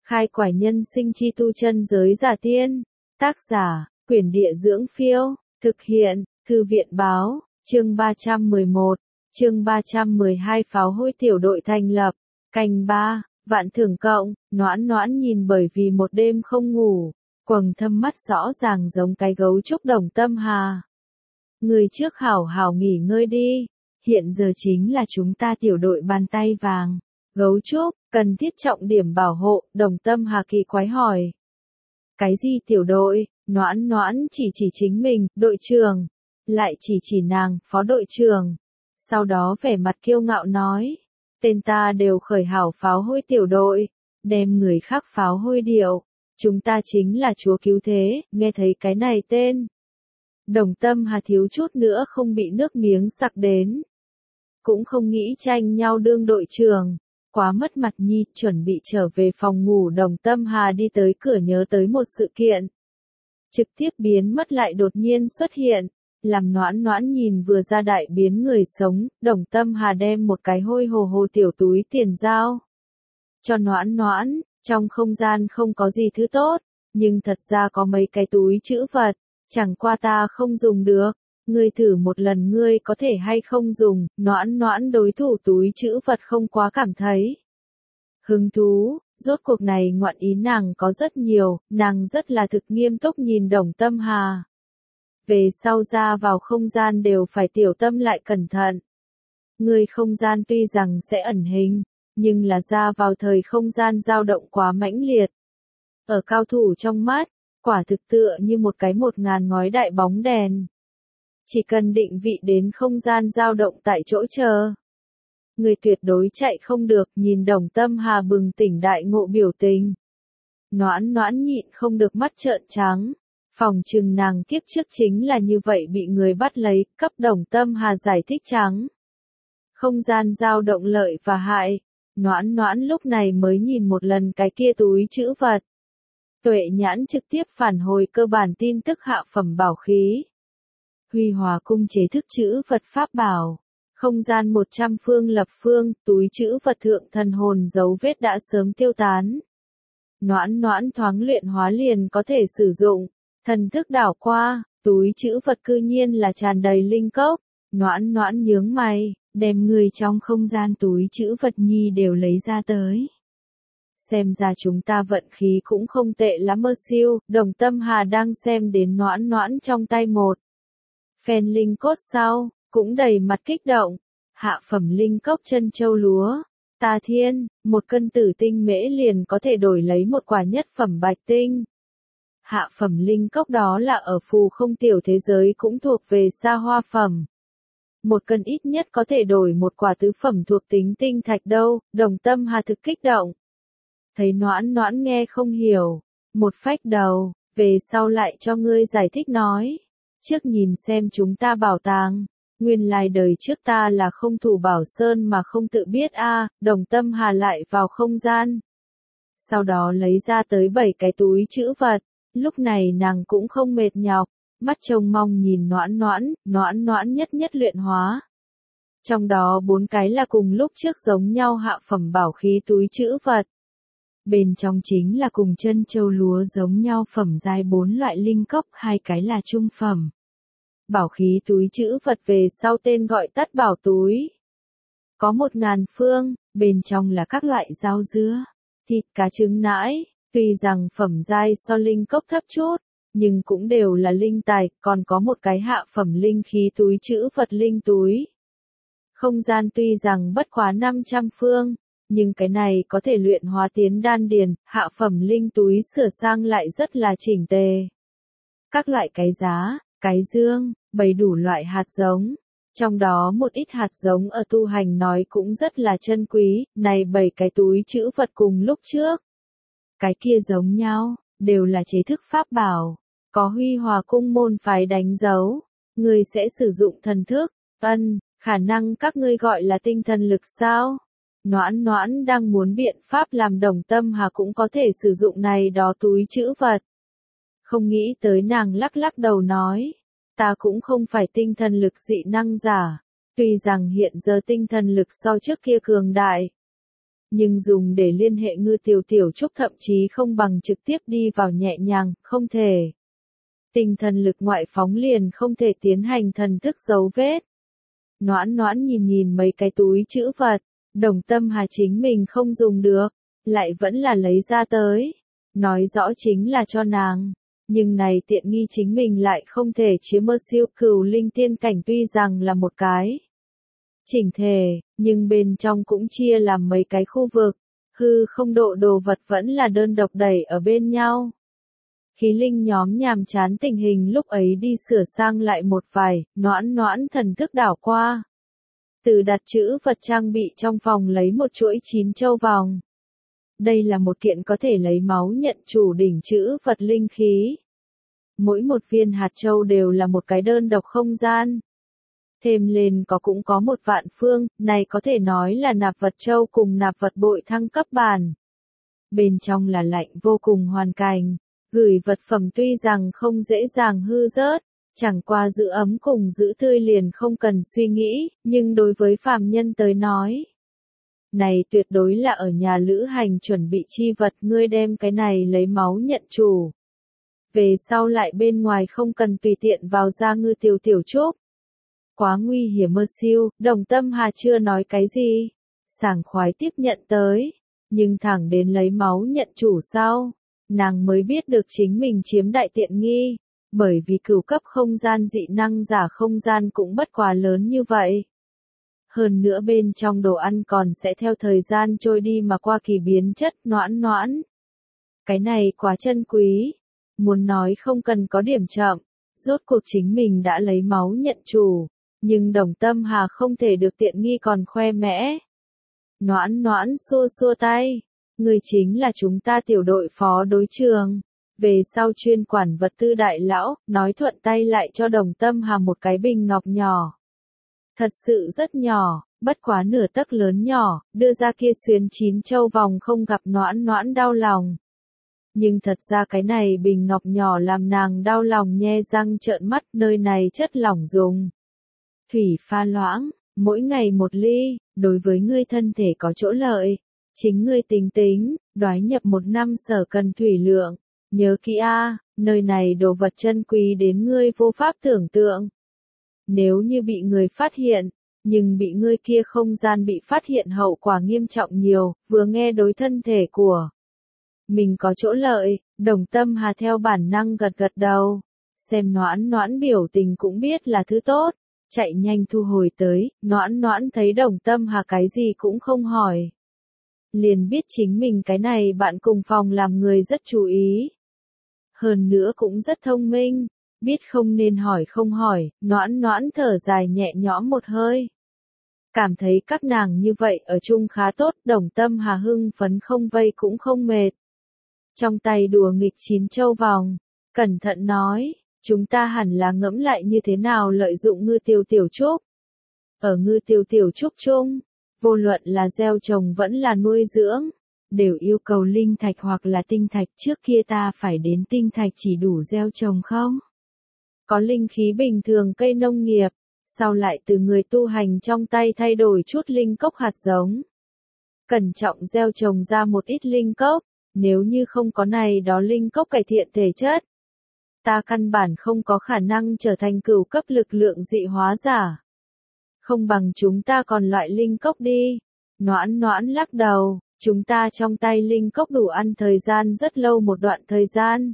Khai quải nhân sinh chi tu chân giới giả tiên. Tác giả, Quyển Địa Dưỡng Phiêu. Thực hiện, Thư viện Báo. Chương 311. Chương 312 pháo hôi tiểu đội thành lập. Canh 3. Vạn thưởng cộng. Noãn Noãn nhìn bởi vì một đêm không ngủ. Quầng thâm mắt rõ ràng giống cái gấu trúc Đồng Tâm Hà. Người trước hảo hảo nghỉ ngơi đi. Hiện giờ chính là chúng ta tiểu đội bàn tay vàng. Gấu trúc, cần thiết trọng điểm bảo hộ, Đồng Tâm Hà kỳ quái hỏi. Cái gì tiểu đội? Noãn Noãn chỉ chính mình, đội trưởng. Lại chỉ nàng, phó đội trưởng. Sau đó vẻ mặt kiêu ngạo nói. Tên ta đều khởi hảo pháo hôi tiểu đội. Đem người khác pháo hôi điệu. Chúng ta chính là chúa cứu thế, nghe thấy cái này tên. Đồng Tâm Hà thiếu chút nữa không bị nước miếng sặc đến. Cũng không nghĩ tranh nhau đương đội trưởng. Quá mất mặt nhi, chuẩn bị trở về phòng ngủ. Đồng Tâm Hà đi tới cửa nhớ tới một sự kiện. Trực tiếp biến mất lại đột nhiên xuất hiện. Làm Noãn Noãn nhìn vừa ra đại biến người sống, Đồng Tâm Hà đem một cái hôi hồ hồ tiểu túi tiền giao. Cho Noãn Noãn, trong không gian không có gì thứ tốt, nhưng thật ra có mấy cái túi trữ vật, chẳng qua ta không dùng được. Ngươi thử một lần ngươi có thể hay không dùng. Noãn Noãn đối thủ túi trữ vật không quá cảm thấy hứng thú, rốt cuộc này ngoạn ý nàng có rất nhiều, nàng rất là thực nghiêm túc nhìn Đồng Tâm Hà. Về sau ra vào không gian đều phải tiểu tâm lại cẩn thận. Người không gian tuy rằng sẽ ẩn hình, nhưng là ra vào thời không gian dao động quá mãnh liệt. Ở cao thủ trong mắt, quả thực tựa như một cái 1000 ngói đại bóng đèn. Chỉ cần định vị đến không gian dao động tại chỗ chờ. Người tuyệt đối chạy không được. Nhìn Đồng Tâm Hà bừng tỉnh đại ngộ biểu tình. Noãn Noãn nhịn không được mắt trợn trắng. Phòng trừng nàng kiếp trước chính là như vậy bị người bắt lấy, cấp Đồng Tâm Hà giải thích trắng. Không gian dao động lợi và hại. Noãn Noãn lúc này mới nhìn một lần cái kia túi trữ vật. Tuệ nhãn trực tiếp phản hồi cơ bản tin tức hạ phẩm bảo khí. Huy Hòa cung chế thức chữ vật pháp bảo. Không gian 100 phương lập phương, túi chữ vật thượng thần hồn dấu vết đã sớm tiêu tán. Noãn Noãn thoáng luyện hóa liền có thể sử dụng. Thần thức đảo qua, túi chữ vật cư nhiên là tràn đầy linh cốc. Noãn Noãn nhướng mày, đem người trong không gian túi chữ vật nhi đều lấy ra tới. Xem ra chúng ta vận khí cũng không tệ lắm mơ siêu. Đồng Tâm Hà đang xem đến Noãn Noãn trong tay một phen linh cốt sau, cũng đầy mặt kích động. Hạ phẩm linh cốc chân châu lúa. Ta thiên, một cân tử tinh mễ liền có thể đổi lấy một quả nhất phẩm bạch tinh. Hạ phẩm linh cốc đó là ở phù không tiểu thế giới cũng thuộc về xa hoa phẩm. Một cân ít nhất có thể đổi một quả tứ phẩm thuộc tính tinh thạch đâu. Đồng Tâm Hà thực kích động. Thấy Noãn Noãn nghe không hiểu. Một phách đầu, về sau lại cho ngươi giải thích nói. Trước nhìn xem chúng ta bảo tàng. Nguyên lai đời trước ta là không thủ bảo sơn mà không tự biết a. Đồng Tâm Hà lại vào không gian. Sau đó lấy ra tới 7 cái túi trữ vật. Lúc này nàng cũng không mệt nhọc. Mắt trông mong nhìn Noãn Noãn nhất nhất luyện hóa. Trong đó 4 cái là cùng lúc trước giống nhau hạ phẩm bảo khí túi trữ vật. Bên trong chính là cùng chân châu lúa giống nhau phẩm giai 4 loại linh cốc, 2 cái là trung phẩm. Bảo khí túi trữ vật về sau tên gọi tắt bảo túi. Có 1000 phương, bên trong là các loại rau dưa, thịt cá trứng nãi, tuy rằng phẩm giai so linh cốc thấp chút, nhưng cũng đều là linh tài, còn có một cái hạ phẩm linh khí túi trữ vật linh túi. Không gian tuy rằng bất quá 500 phương, nhưng cái này có thể luyện hóa tiến đan điền, hạ phẩm linh túi sửa sang lại rất là chỉnh tề. Các loại cái giá, cái dương, bày đủ loại hạt giống. Trong đó một ít hạt giống ở tu hành nói cũng rất là chân quý, này 7 cái túi trữ vật cùng lúc trước. Cái kia giống nhau, đều là chế thức pháp bảo, có Huy Hòa cung môn phái đánh dấu. Ngươi sẽ sử dụng thần thức, khả năng các ngươi gọi là tinh thần lực sao? Noãn Noãn đang muốn biện pháp làm Đồng Tâm Hà cũng có thể sử dụng này đó túi trữ vật. Không nghĩ tới nàng lắc lắc đầu nói. Ta cũng không phải tinh thần lực dị năng giả. Tuy rằng hiện giờ tinh thần lực so trước kia cường đại. nhưng dùng để liên hệ Ngư Tiểu Tiểu Trúc thậm chí không bằng trực tiếp đi vào nhẹ nhàng, không thể. Tinh thần lực ngoại phóng liền không thể tiến hành thần thức dấu vết. Noãn Noãn nhìn nhìn mấy cái túi trữ vật, Đồng Tâm Hà chính mình không dùng được, lại vẫn là lấy ra tới. Nói rõ chính là cho nàng, nhưng này tiện nghi chính mình lại không thể chiếm mơ siêu cửu linh tiên cảnh tuy rằng là một cái chỉnh thể, nhưng bên trong cũng chia làm mấy cái khu vực, hư không độ đồ vật vẫn là đơn độc đẩy ở bên nhau. Khí linh nhóm nhàm chán tình hình lúc ấy đi sửa sang lại một vài, Noãn Noãn thần thức đảo qua. Từ đặt chữ vật trang bị trong phòng lấy một chuỗi 9 châu vòng. Đây là một kiện có thể lấy máu nhận chủ đỉnh chữ vật linh khí. Mỗi một viên hạt châu đều là một cái đơn độc không gian. Thêm lên cũng có một vạn phương, này có thể nói là nạp vật châu cùng nạp vật bội thăng cấp bản. Bên trong là lạnh vô cùng hoàn cảnh, gửi vật phẩm tuy rằng không dễ dàng hư rớt, chẳng qua giữ ấm cùng giữ tươi liền không cần suy nghĩ, nhưng đối với phàm nhân tới nói, này tuyệt đối là ở nhà lữ hành chuẩn bị chi vật, ngươi đem cái này lấy máu nhận chủ. Về sau lại bên ngoài không cần tùy tiện vào ra Ngư Tiểu Tiểu Trúc. Quá nguy hiểm mơ siêu, Đồng Tâm Hà chưa nói cái gì, sảng khoái tiếp nhận tới, nhưng thẳng đến lấy máu nhận chủ sau, nàng mới biết được chính mình chiếm đại tiện nghi, bởi vì cửu cấp không gian dị năng giả không gian cũng bất quá lớn như vậy. Hơn nữa bên trong đồ ăn còn sẽ theo thời gian trôi đi mà qua kỳ biến chất. Noãn Noãn. Cái này quá chân quý, muốn nói không cần có điểm chậm, rốt cuộc chính mình đã lấy máu nhận chủ, nhưng Đồng Tâm Hà không thể được tiện nghi còn khoe mẽ. Noãn Noãn xua xua tay, người chính là chúng ta tiểu đội phó đối trường, về sau chuyên quản vật tư đại lão, nói thuận tay lại cho Đồng Tâm Hà một cái bình ngọc nhỏ. Thật sự rất nhỏ, bất quá nửa tấc lớn nhỏ, đưa ra kia xuyến 9 châu vòng không gặp Noãn Noãn đau lòng. Nhưng thật ra cái này bình ngọc nhỏ làm nàng đau lòng nhe răng trợn mắt, nơi này chất lỏng dùng. Thủy pha loãng, mỗi ngày một ly, đối với ngươi thân thể có chỗ lợi. Chính ngươi tính tính, đoái nhập 1 năm sở cần thủy lượng. Nhớ kỹ nơi này đồ vật chân quý đến ngươi vô pháp tưởng tượng. Nếu như bị người phát hiện, nhưng bị ngươi kia không gian bị phát hiện hậu quả nghiêm trọng nhiều, vừa nghe đối thân thể của mình có chỗ lợi, Đồng Tâm Hà theo bản năng gật gật đầu. Xem Noãn Noãn biểu tình cũng biết là thứ tốt, chạy nhanh thu hồi tới, Noãn Noãn thấy Đồng Tâm Hà cái gì cũng không hỏi. Liền biết chính mình cái này bạn cùng phòng làm người rất chú ý. Hơn nữa cũng rất thông minh, biết không nên hỏi không hỏi, Noãn Noãn thở dài nhẹ nhõm một hơi. Cảm thấy các nàng như vậy ở chung khá tốt, Đồng Tâm Hà hưng phấn không vây cũng không mệt. Trong tay đùa nghịch 9 châu vòng, cẩn thận nói, chúng ta hẳn là ngẫm lại như thế nào lợi dụng Ngư Tiểu Tiểu Trúc. Ở Ngư Tiểu Tiểu Trúc chung, vô luận là gieo trồng vẫn là nuôi dưỡng, đều yêu cầu linh thạch hoặc là tinh thạch, trước kia ta phải đến tinh thạch chỉ đủ gieo trồng không? Có linh khí bình thường cây nông nghiệp, sau lại từ người tu hành trong tay thay đổi chút linh cốc hạt giống. Cẩn trọng gieo trồng ra một ít linh cốc, nếu như không có này đó linh cốc cải thiện thể chất, ta căn bản không có khả năng trở thành cửu cấp lực lượng dị hóa giả. Không bằng chúng ta còn loại linh cốc đi. Noãn Noãn lắc đầu, chúng ta trong tay linh cốc đủ ăn thời gian rất lâu một đoạn thời gian.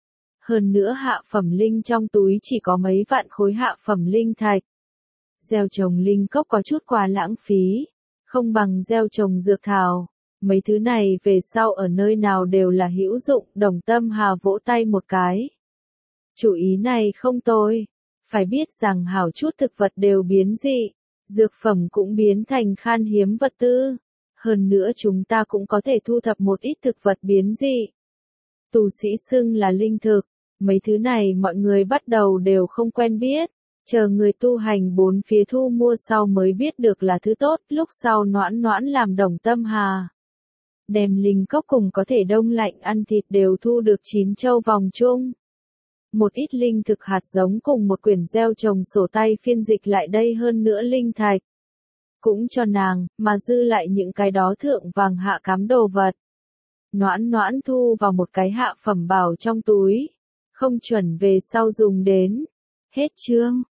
Hơn nữa hạ phẩm linh trong túi chỉ có mấy vạn khối hạ phẩm linh thạch. Gieo trồng linh cốc có chút quá lãng phí, không bằng gieo trồng dược thảo. Mấy thứ này về sau ở nơi nào đều là hữu dụng. Đồng Tâm Hà vỗ tay một cái. Chủ ý này không tồi, phải biết rằng hảo chút thực vật đều biến dị, dược phẩm cũng biến thành khan hiếm vật tư. Hơn nữa chúng ta cũng có thể thu thập một ít thực vật biến dị. Tu sĩ xưng là linh thực, mấy thứ này mọi người bắt đầu đều không quen biết, chờ người tu hành bốn phía thu mua sau mới biết được là thứ tốt. Lúc sau Noãn Noãn làm Đồng Tâm Hà đem linh cốc cùng có thể đông lạnh ăn thịt đều thu được 9 châu vòng chung. Một ít linh thực hạt giống cùng một quyển gieo trồng sổ tay phiên dịch lại đây, hơn nữa linh thạch. cũng cho nàng, mà dư lại những cái đó thượng vàng hạ cám đồ vật. Noãn noãn thu vào một cái hạ phẩm bảo trong túi, không chuẩn về sau dùng đến. Hết chương.